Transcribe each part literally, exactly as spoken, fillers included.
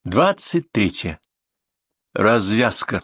Двадцать третье. Развязка.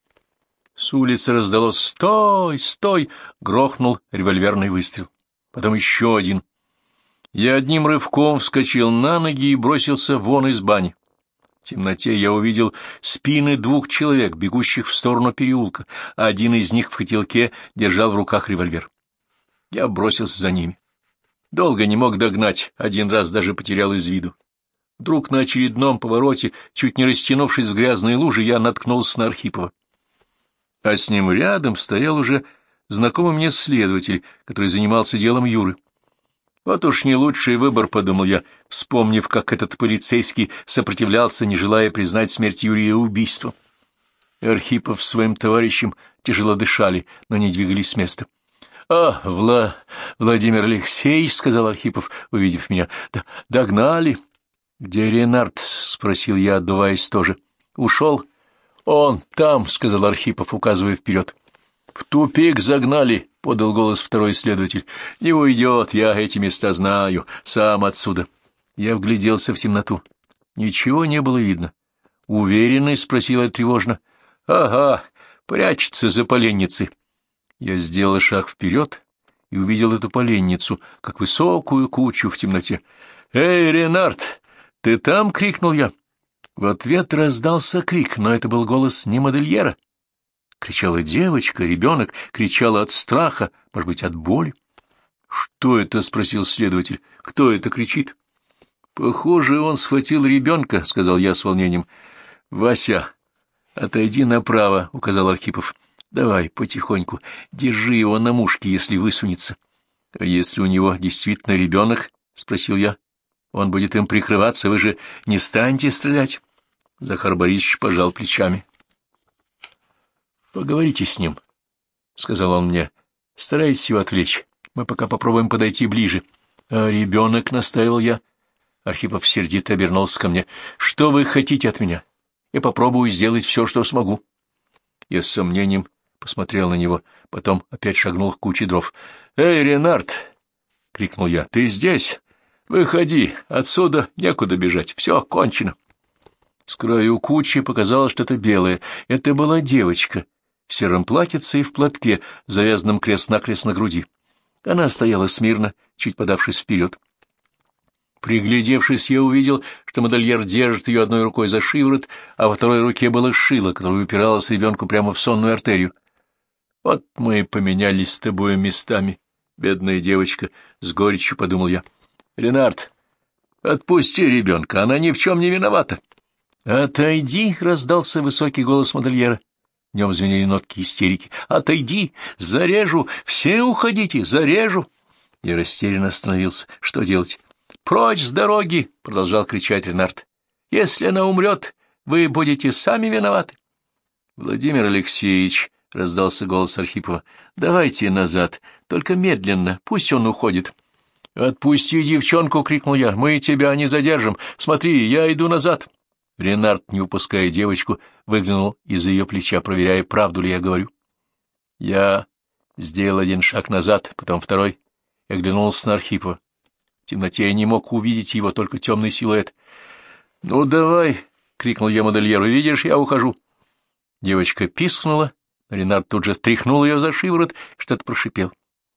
С улицы раздалось «Стой! Стой!» — грохнул револьверный выстрел. Потом еще один. Я одним рывком вскочил на ноги и бросился вон из бани. В темноте я увидел спины двух человек, бегущих в сторону переулка. Один из них в котелке держал в руках револьвер. Я бросился за ними. Долго не мог догнать, один раз даже потерял из виду. Вдруг на очередном повороте, чуть не растянувшись в грязной луже, я наткнулся на Архипова. А с ним рядом стоял уже знакомый мне следователь, который занимался делом Юры. Вот уж не лучший выбор, — подумал я, вспомнив, как этот полицейский сопротивлялся, не желая признать смерть Юрия убийством. Архипов с своим товарищем тяжело дышали, но не двигались с места. — А, Вла... Владимир Алексеевич, — сказал Архипов, увидев меня, — да, догнали. — Где Ренард? — спросил я, отдуваясь тоже. — Ушел? — Он там, — сказал Архипов, указывая вперед. — В тупик загнали, — подал голос второй следователь. — Не уйдет, я эти места знаю, сам отсюда. Я вгляделся в темноту. Ничего не было видно. — Уверенный? — спросил я тревожно. — Ага, прячется за поленницей. Я сделал шаг вперед и увидел эту поленницу, как высокую кучу в темноте. — Эй, Ренард! «Ты там?» — крикнул я. В ответ раздался крик, но это был голос не модельера. Кричала девочка, ребенок, кричала от страха, может быть, от боли. «Что это?» — спросил следователь. «Кто это кричит?» «Похоже, он схватил ребенка», — сказал я с волнением. «Вася, отойди направо», — указал Архипов. «Давай, потихоньку, держи его на мушке, если высунется». «А если у него действительно ребенок?» — спросил я. Он будет им прикрываться, вы же не станете стрелять. Захар Борисович пожал плечами. — Поговорите с ним, — сказал он мне. — Старайтесь его отвлечь. Мы пока попробуем подойти ближе. — А ребенок, — настаивал я. Архипов сердито обернулся ко мне. — Что вы хотите от меня? Я попробую сделать все, что смогу. Я с сомнением посмотрел на него, потом опять шагнул к куче дров. — Эй, Ренард! — крикнул я. — Ты здесь? «Выходи, отсюда некуда бежать, все, кончено». С краю кучи показалось что-то белое. Это была девочка в сером платьице и в платке, завязанном крест-накрест на груди. Она стояла смирно, чуть подавшись вперед. Приглядевшись, я увидел, что модельер держит ее одной рукой за шиворот, а во второй руке было шило, которое упиралось ребенку прямо в сонную артерию. «Вот мы и поменялись с тобой местами, бедная девочка», — с горечью подумал я. «Ренард, отпусти ребенка, она ни в чем не виновата». «Отойди!» — раздался высокий голос модельера. В нем звенели нотки истерики. «Отойди! Зарежу! Все уходите! Зарежу!» Я растерянно остановился. Что делать? «Прочь с дороги!» — продолжал кричать Ренард. «Если она умрет, вы будете сами виноваты». «Владимир Алексеевич!» — раздался голос Архипова. «Давайте назад, только медленно, пусть он уходит». «Отпусти девчонку!» — крикнул я. «Мы тебя не задержим! Смотри, я иду назад!» Ренард, не упуская девочку, выглянул из-за ее плеча, проверяя, правду ли я говорю. Я сделал один шаг назад, потом второй, и оглянулся на Архипова. В темноте я не мог увидеть его, только темный силуэт. «Ну, давай!» — крикнул я модельеру. «Видишь, я ухожу!» Девочка пискнула, Ренард тут же тряхнул ее за шиворот, что-то прошипел.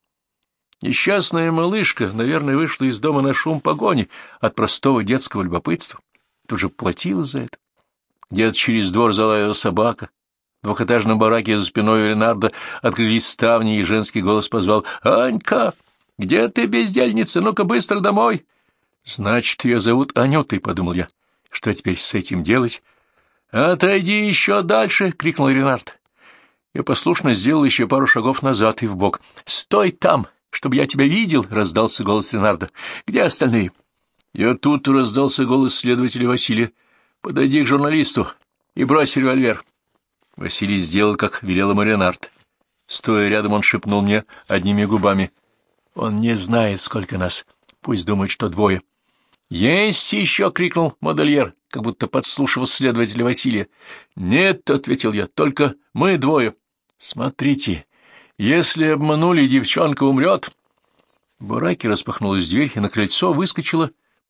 Несчастная малышка, наверное, вышла из дома на шум погони от простого детского любопытства. Тут же платила за это. Где-то через двор залаяла собака. В двухэтажном бараке за спиной у Ренарда открылись ставни, и женский голос позвал: «Анька, где ты, бездельница? Ну-ка быстро домой!» «Значит, ее зовут Анютой», — подумал я. «Что теперь с этим делать?» «Отойди еще дальше!» — крикнул Ренард. Я послушно сделал еще пару шагов назад и вбок. «Стой там! Чтобы я тебя видел!» — раздался голос Ренарда. «Где остальные?» «Я тут!» — раздался голос следователя Василия. «Подойди к журналисту и брось револьвер». Василий сделал, как велел ему Ренард. Стоя рядом, он шепнул мне одними губами: «Он не знает, сколько нас. Пусть думает, что двое». «Есть еще!» — крикнул модельер, как будто подслушивал следователя Василия. «Нет!» — ответил я. «Только мы двое». «Смотрите, если обманули, девчонка умрет». В бараке распахнулась дверь, и на крыльцо выскочила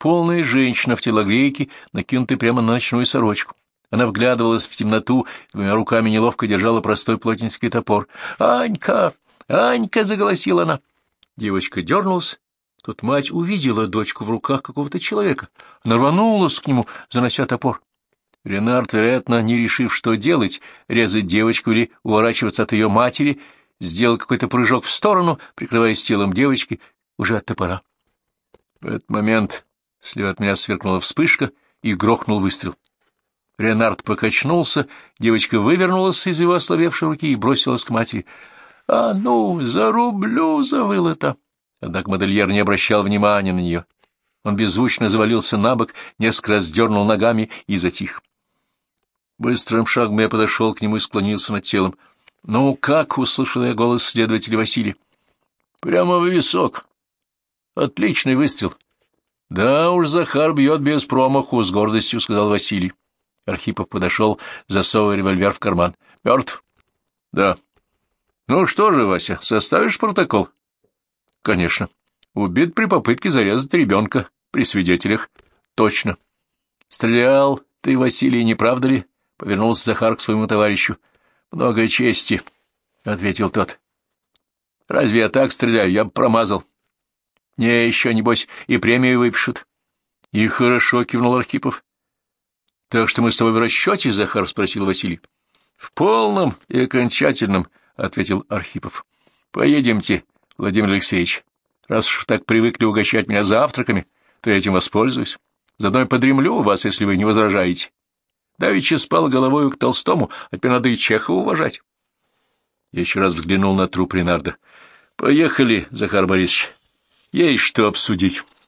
полная женщина в телогрейке, накинутой прямо на ночную сорочку. Она вглядывалась в темноту, двумя руками неловко держала простой плотницкий топор. «Анька! Анька!» — заголосила она. Девочка дернулась. Тут мать увидела дочку в руках какого-то человека. Она рванулась к нему, занося топор. Ренард, вероятно, не решив, что делать, резать девочку или уворачиваться от ее матери, сделал какой-то прыжок в сторону, прикрываясь телом девочки уже от топора. В этот момент слева от меня сверкнула вспышка и грохнул выстрел. Ренард покачнулся, девочка вывернулась из его ослабевшей руки и бросилась к матери. — А ну, зарублю! — завыла та. Однако модельер не обращал внимания на нее. Он беззвучно завалился на бок, несколько раз дернул ногами и затих. Быстрым шагом я подошел к нему и склонился над телом. — Ну как? — услышал я голос следователя Василия. — Прямо в висок. Отличный выстрел. — Да уж, Захар бьет без промаху, — с гордостью сказал Василий. Архипов подошел, засовывая револьвер в карман. — Мертв? — Да. — Ну что же, Вася, составишь протокол? — Конечно. Убит при попытке зарезать ребенка, при свидетелях. — Точно. — Стрелял ты, Василий, не правда ли? — повернулся Захар к своему товарищу. — Много чести, — ответил тот. — Разве я так стреляю? Я бы промазал. — Не, еще, небось, и премию выпишут. — И хорошо, — кивнул Архипов. — Так что мы с тобой в расчете, Захар? — спросил Василий. — В полном и окончательном, — ответил Архипов. — Поедемте, Владимир Алексеевич. Раз уж так привыкли угощать меня завтраками, то я этим воспользуюсь. Заодно и подремлю у вас, если вы не возражаете. Давеча спал головою к Толстому, а теперь надо и Чехова уважать. Я еще раз взглянул на труп Ренарда. — Поехали, Захар Борисович. Есть что обсудить.